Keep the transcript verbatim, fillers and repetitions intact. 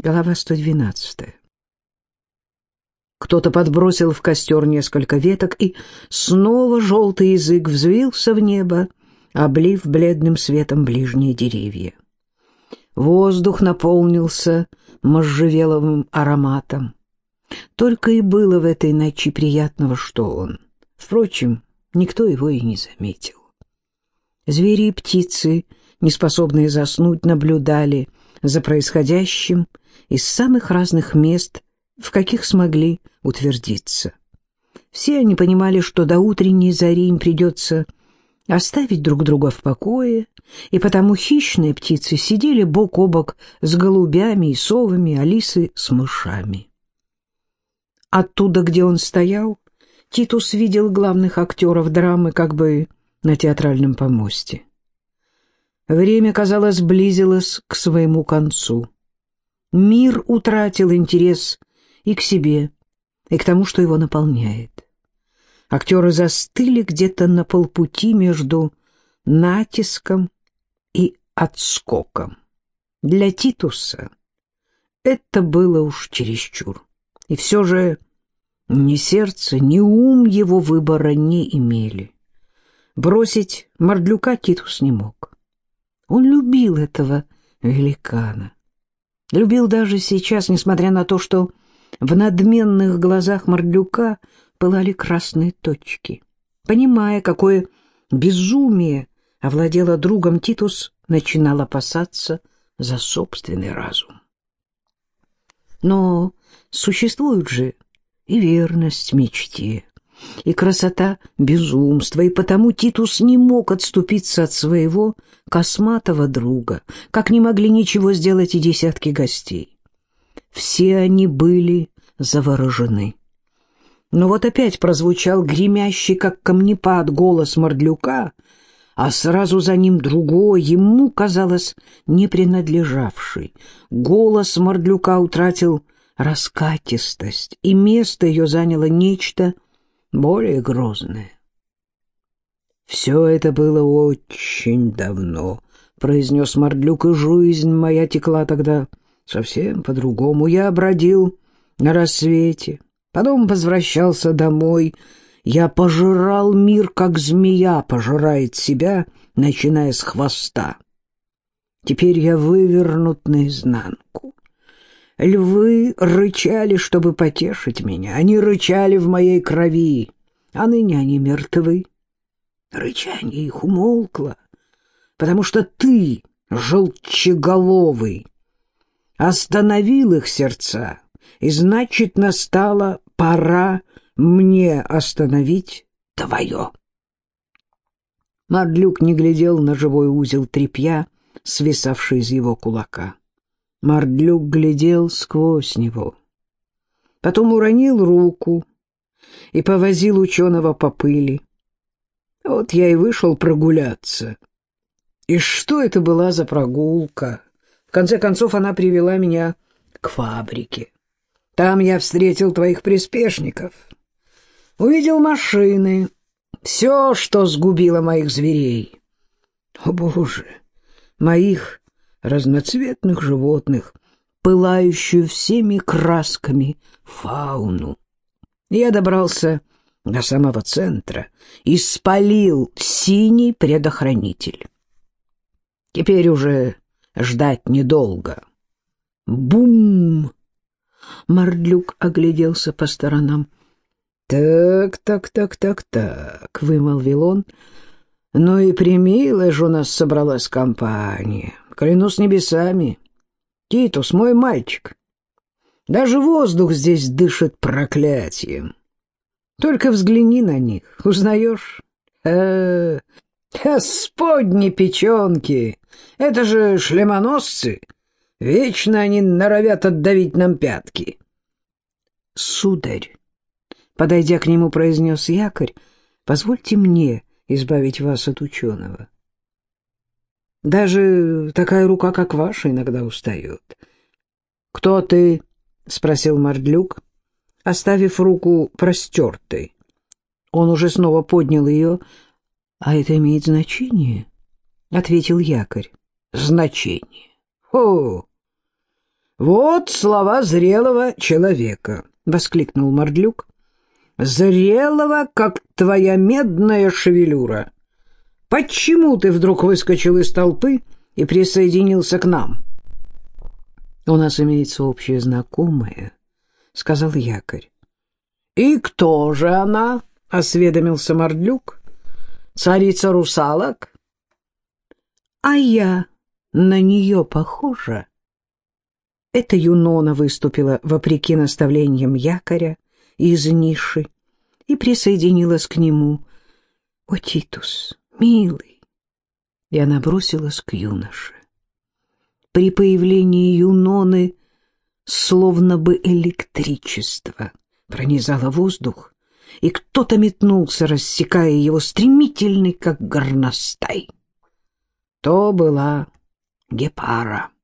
Глава сто двенадцатая. Кто-то подбросил в костер несколько веток, и снова желтый язык взвился в небо, облив бледным светом ближние деревья. Воздух наполнился можжевеловым ароматом. Только и было в этой ночи приятного, что он. Впрочем, никто его и не заметил. Звери и птицы, неспособные заснуть, наблюдали за происходящим из самых разных мест, в каких смогли утвердиться. Все они понимали, что до утренней зари им придется оставить друг друга в покое, и потому хищные птицы сидели бок о бок с голубями и совами, а лисы с мышами. Оттуда, где он стоял, Титус видел главных актеров драмы как бы на театральном помосте. Время, казалось, близилось к своему концу. Мир утратил интерес и к себе, и к тому, что его наполняет. Актеры застыли где-то на полпути между натиском и отскоком. Для Титуса это было уж чересчур. И все же ни сердце, ни ум его выбора не имели. Бросить Мордлюка Титус не мог. Он любил этого великана. Любил даже сейчас, несмотря на то, что в надменных глазах Мордлюка пылали красные точки. Понимая, какое безумие овладело другом, Титус начинал опасаться за собственный разум. Но существует же и верность мечте, и красота безумства, и потому Титус не мог отступиться от своего косматого друга, как не могли ничего сделать и десятки гостей. Все они были заворожены. Но вот опять прозвучал гремящий, как камнепад, голос Мордлюка, а сразу за ним другой, ему, казалось, не принадлежавший. Голос Мордлюка утратил раскатистость, и место ее заняло нечто более грозное. «Все это было очень давно», — произнес Мордлюк, — «и жизнь моя текла тогда совсем по-другому. Я бродил на рассвете, потом возвращался домой. Я пожирал мир, как змея пожирает себя, начиная с хвоста. Теперь я вывернут наизнанку. Львы рычали, чтобы потешить меня. Они рычали в моей крови, а ныне они мертвы. Рычание их умолкло, потому что ты, желчеголовый, остановил их сердца, и значит, настала пора мне остановить твое». Мордлюк не глядел на живой узел тряпья, свисавший из его кулака. Мордлюк глядел сквозь него. Потом уронил руку и повозил ученого по пыли. Вот я и вышел прогуляться. И что это была за прогулка? В конце концов, она привела меня к фабрике. Там я встретил твоих приспешников. Увидел машины, все, что сгубило моих зверей. О, Боже, моих разноцветных животных, пылающую всеми красками фауну. Я добрался до самого центра и спалил синий предохранитель. Теперь уже ждать недолго. Бум! Мордлюк огляделся по сторонам. «Так, так, так, так, так», — вымолвил он. «Ну и примилая же у нас собралась компания. Клянусь небесами. Титус, мой мальчик, даже воздух здесь дышит проклятием. Только взгляни на них, узнаешь? Э, Господни печенки! Это же шлемоносцы! Вечно они норовят отдавить нам пятки». «Сударь», — подойдя к нему, произнес якорь, — «позвольте мне избавить вас от ученого. Даже такая рука, как ваша, иногда устает». «Кто ты?» — спросил Мордлюк, оставив руку простертой. Он уже снова поднял ее. «А это имеет значение?» — ответил якорь. «Значение? О, «Вот слова зрелого человека», — воскликнул Мордлюк. «Зрелого, как твоя медная шевелюра. Почему ты вдруг выскочил из толпы и присоединился к нам?» «У нас имеется общая знакомая», — сказал якорь. «И кто же она?» — осведомился Мордлюк. «Царица русалок?» «А я на нее похожа?» Эта Юнона выступила вопреки наставлениям якоря из ниши и присоединилась к нему. «О, Титус, милый!» И она бросилась к юноше. При появлении Юноны словно бы электричество пронизало воздух, и кто-то метнулся, рассекая его, стремительный, как горностай. То была Гепара.